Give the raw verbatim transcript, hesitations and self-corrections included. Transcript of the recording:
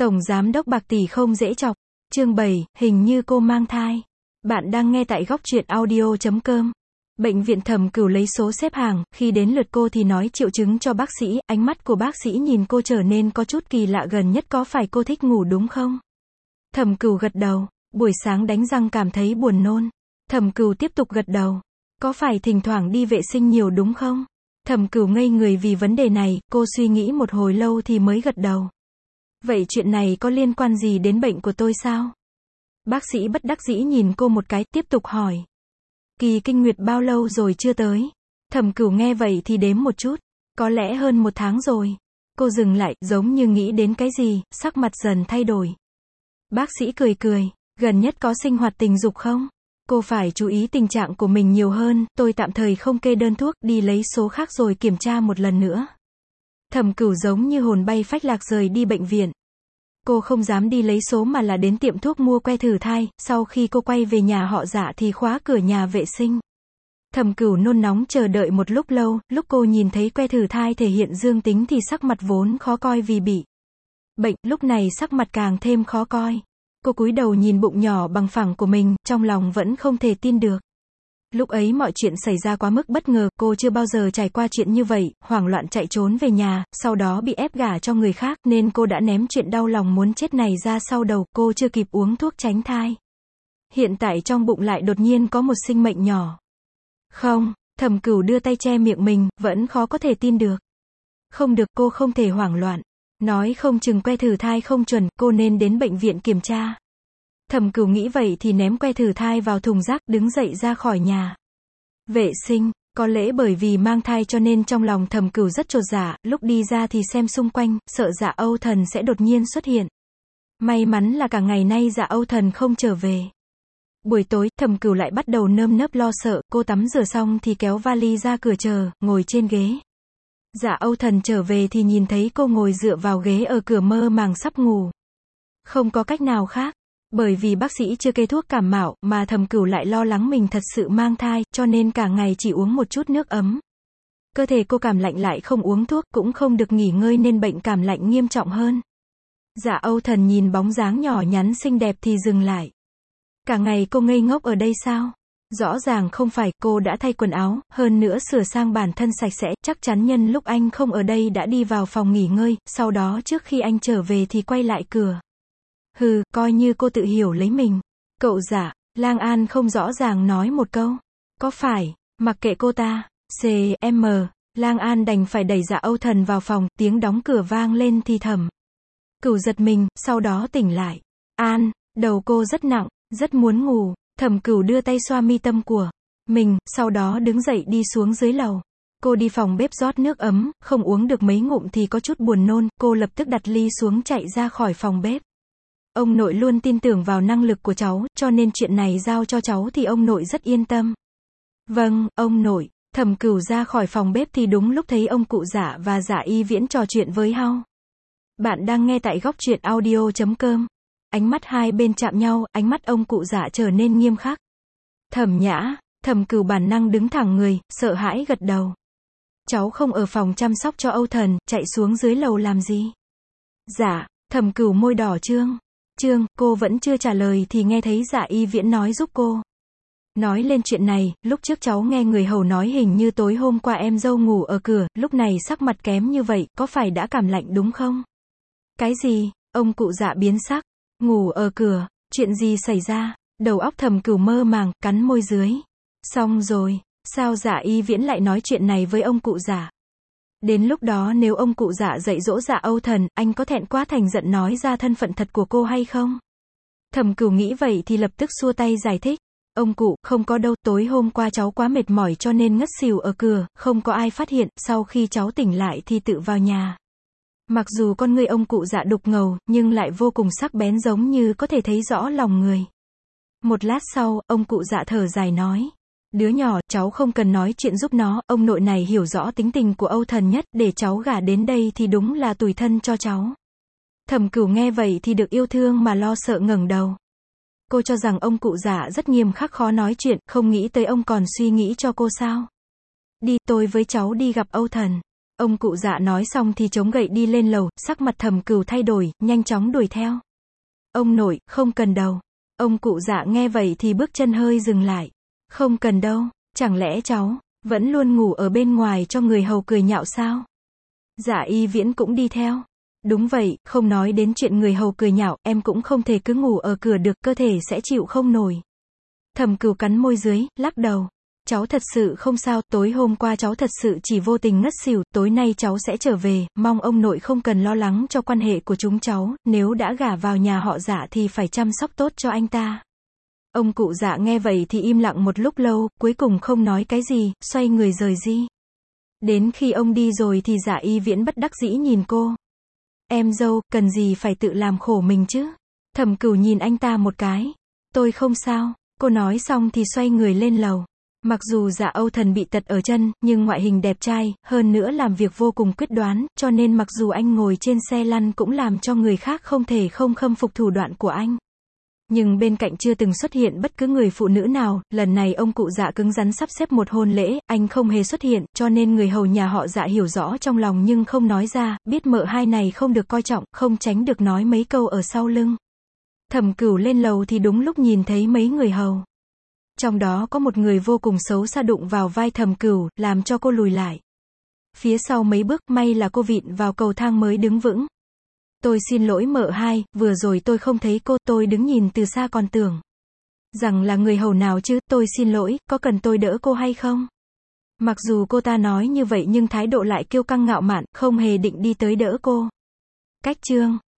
Tổng giám đốc bạc tỷ không dễ chọc. Chương bảy, hình như cô mang thai. Bạn đang nghe tại góc truyện audio chấm com. Bệnh viện Thẩm Cửu lấy số xếp hàng, khi đến lượt cô thì nói triệu chứng cho bác sĩ, ánh mắt của bác sĩ nhìn cô trở nên có chút kỳ lạ, gần nhất có phải cô thích ngủ đúng không? Thẩm Cửu gật đầu, buổi sáng đánh răng cảm thấy buồn nôn. Thẩm Cửu tiếp tục gật đầu, có phải thỉnh thoảng đi vệ sinh nhiều đúng không? Thẩm Cửu ngây người vì vấn đề này, cô suy nghĩ một hồi lâu thì mới gật đầu. Vậy chuyện này có liên quan gì đến bệnh của tôi sao? Bác sĩ bất đắc dĩ nhìn cô một cái, tiếp tục hỏi. Kỳ kinh nguyệt bao lâu rồi chưa tới? Thẩm Cửu nghe vậy thì đếm một chút. Có lẽ hơn một tháng rồi. Cô dừng lại, giống như nghĩ đến cái gì, sắc mặt dần thay đổi. Bác sĩ cười cười, gần nhất có sinh hoạt tình dục không? Cô phải chú ý tình trạng của mình nhiều hơn, tôi tạm thời không kê đơn thuốc, đi lấy số khác rồi kiểm tra một lần nữa. Thẩm Cửu giống như hồn bay phách lạc rời đi bệnh viện. Cô không dám đi lấy số mà là đến tiệm thuốc mua que thử thai, sau khi cô quay về nhà họ Dạ thì khóa cửa nhà vệ sinh. Thẩm Cửu nôn nóng chờ đợi một lúc lâu, lúc cô nhìn thấy que thử thai thể hiện dương tính thì sắc mặt vốn khó coi vì bị bệnh, lúc này sắc mặt càng thêm khó coi. Cô cúi đầu nhìn bụng nhỏ bằng phẳng của mình, trong lòng vẫn không thể tin được. Lúc ấy mọi chuyện xảy ra quá mức bất ngờ, cô chưa bao giờ trải qua chuyện như vậy, hoảng loạn chạy trốn về nhà, sau đó bị ép gả cho người khác, nên cô đã ném chuyện đau lòng muốn chết này ra sau đầu, cô chưa kịp uống thuốc tránh thai. Hiện tại trong bụng lại đột nhiên có một sinh mệnh nhỏ. Không, Thẩm Cửu đưa tay che miệng mình, vẫn khó có thể tin được. Không được, cô không thể hoảng loạn. Nói không chừng que thử thai không chuẩn, cô nên đến bệnh viện kiểm tra. Thẩm Cửu nghĩ vậy thì ném que thử thai vào thùng rác, đứng dậy ra khỏi nhà vệ sinh. Có lẽ bởi vì mang thai cho nên trong lòng Thẩm Cửu rất chột dạ, lúc đi ra thì xem xung quanh, sợ Dạ Âu Thần sẽ đột nhiên xuất hiện. May mắn là cả ngày nay Dạ Âu Thần không trở về. Buổi tối, Thẩm Cửu lại bắt đầu nơm nớp lo sợ, cô tắm rửa xong thì kéo vali ra cửa chờ, ngồi trên ghế. Dạ Âu Thần trở về thì nhìn thấy cô ngồi dựa vào ghế ở cửa mơ màng sắp ngủ. Không có cách nào khác. Bởi vì bác sĩ chưa kê thuốc cảm mạo, mà Thẩm Cửu lại lo lắng mình thật sự mang thai, cho nên cả ngày chỉ uống một chút nước ấm. Cơ thể cô cảm lạnh lại không uống thuốc, cũng không được nghỉ ngơi nên bệnh cảm lạnh nghiêm trọng hơn. Dạ Âu Thần nhìn bóng dáng nhỏ nhắn xinh đẹp thì dừng lại. Cả ngày cô ngây ngốc ở đây sao? Rõ ràng không phải, cô đã thay quần áo, hơn nữa sửa sang bản thân sạch sẽ, chắc chắn nhân lúc anh không ở đây đã đi vào phòng nghỉ ngơi, sau đó trước khi anh trở về thì quay lại cửa. Hừ, coi như cô tự hiểu lấy mình. Cậu Dạ, Lang An không rõ ràng nói một câu. Có phải, mặc kệ cô ta, xê em, Lang An đành phải đẩy Dạ Âu Thần vào phòng, tiếng đóng cửa vang lên thì Thẩm Cửu giật mình, sau đó tỉnh lại. An, đầu cô rất nặng, rất muốn ngủ. Thẩm Cửu đưa tay xoa mi tâm của mình, sau đó đứng dậy đi xuống dưới lầu. Cô đi phòng bếp rót nước ấm, không uống được mấy ngụm thì có chút buồn nôn, cô lập tức đặt ly xuống chạy ra khỏi phòng bếp. Ông nội luôn tin tưởng vào năng lực của cháu, cho nên chuyện này giao cho cháu thì ông nội rất yên tâm. Vâng, ông nội. Thẩm Cửu ra khỏi phòng bếp thì đúng lúc thấy ông cụ Dạ và Dạ Y Viễn trò chuyện với nhau. Bạn đang nghe tại góc truyện audio chấm com. Ánh mắt hai bên chạm nhau, ánh mắt ông cụ Dạ trở nên nghiêm khắc. Thẩm Nhã, Thẩm Cửu bản năng đứng thẳng người, sợ hãi gật đầu. Cháu không ở phòng chăm sóc cho Âu Thần, chạy xuống dưới lầu làm gì? Dạ, Thẩm Cửu môi đỏ trương. Trương, cô vẫn chưa trả lời thì nghe thấy Dạ Y Viễn nói giúp cô. Nói lên chuyện này, lúc trước cháu nghe người hầu nói hình như tối hôm qua em dâu ngủ ở cửa, lúc này sắc mặt kém như vậy, có phải đã cảm lạnh đúng không? Cái gì? Ông cụ Dạ biến sắc. Ngủ ở cửa, chuyện gì xảy ra? Đầu óc Thẩm Cửu mơ màng, cắn môi dưới. Xong rồi, sao Dạ Y Viễn lại nói chuyện này với ông cụ Dạ? Đến lúc đó nếu ông cụ Dạ dạy dỗ Dạ Âu Thần, anh có thẹn quá thành giận nói ra thân phận thật của cô hay không? Thẩm Cửu nghĩ vậy thì lập tức xua tay giải thích. Ông cụ, không có đâu, tối hôm qua cháu quá mệt mỏi cho nên ngất xỉu ở cửa, không có ai phát hiện, sau khi cháu tỉnh lại thì tự vào nhà. Mặc dù con người ông cụ Dạ đục ngầu, nhưng lại vô cùng sắc bén giống như có thể thấy rõ lòng người. Một lát sau, ông cụ Dạ thở dài nói. Đứa nhỏ, cháu không cần nói chuyện giúp nó, ông nội này hiểu rõ tính tình của Âu Thần nhất, để cháu gả đến đây thì đúng là tủi thân cho cháu. Thẩm Cửu nghe vậy thì được yêu thương mà lo sợ ngẩng đầu. Cô cho rằng ông cụ Dạ rất nghiêm khắc khó nói chuyện, không nghĩ tới ông còn suy nghĩ cho cô sao. Đi, tôi với cháu đi gặp Âu Thần. Ông cụ Dạ nói xong thì chống gậy đi lên lầu, sắc mặt Thẩm Cửu thay đổi, nhanh chóng đuổi theo. Ông nội, không cần đâu. Ông cụ Dạ nghe vậy thì bước chân hơi dừng lại. Không cần đâu, chẳng lẽ cháu vẫn luôn ngủ ở bên ngoài cho người hầu cười nhạo sao? Dạ Y Viễn cũng đi theo. Đúng vậy, không nói đến chuyện người hầu cười nhạo, em cũng không thể cứ ngủ ở cửa được, cơ thể sẽ chịu không nổi. Thẩm Cửu cắn môi dưới, lắc đầu. Cháu thật sự không sao, tối hôm qua cháu thật sự chỉ vô tình ngất xỉu, tối nay cháu sẽ trở về, mong ông nội không cần lo lắng cho quan hệ của chúng cháu, nếu đã gả vào nhà họ Dạ thì phải chăm sóc tốt cho anh ta. Ông cụ Dạ nghe vậy thì im lặng một lúc lâu, cuối cùng không nói cái gì, xoay người rời đi. Đến khi ông đi rồi thì Dạ Y Viễn bất đắc dĩ nhìn cô. Em dâu, cần gì phải tự làm khổ mình chứ? Thẩm Cửu nhìn anh ta một cái. Tôi không sao. Cô nói xong thì xoay người lên lầu. Mặc dù Dạ Âu Thần bị tật ở chân, nhưng ngoại hình đẹp trai, hơn nữa làm việc vô cùng quyết đoán, cho nên mặc dù anh ngồi trên xe lăn cũng làm cho người khác không thể không khâm phục thủ đoạn của anh. Nhưng bên cạnh chưa từng xuất hiện bất cứ người phụ nữ nào, lần này ông cụ Dạ cứng rắn sắp xếp một hôn lễ, anh không hề xuất hiện, cho nên người hầu nhà họ Dạ hiểu rõ trong lòng nhưng không nói ra, biết mợ hai này không được coi trọng, không tránh được nói mấy câu ở sau lưng. Thẩm Cửu lên lầu thì đúng lúc nhìn thấy mấy người hầu. Trong đó có một người vô cùng xấu xa đụng vào vai Thẩm Cửu, làm cho cô lùi lại. Phía sau mấy bước, may là cô vịn vào cầu thang mới đứng vững. Tôi xin lỗi mợ hai, vừa rồi tôi không thấy cô, tôi đứng nhìn từ xa còn tưởng rằng là người hầu nào chứ, tôi xin lỗi, có cần tôi đỡ cô hay không? Mặc dù cô ta nói như vậy nhưng thái độ lại kiêu căng ngạo mạn, không hề định đi tới đỡ cô. Cách chương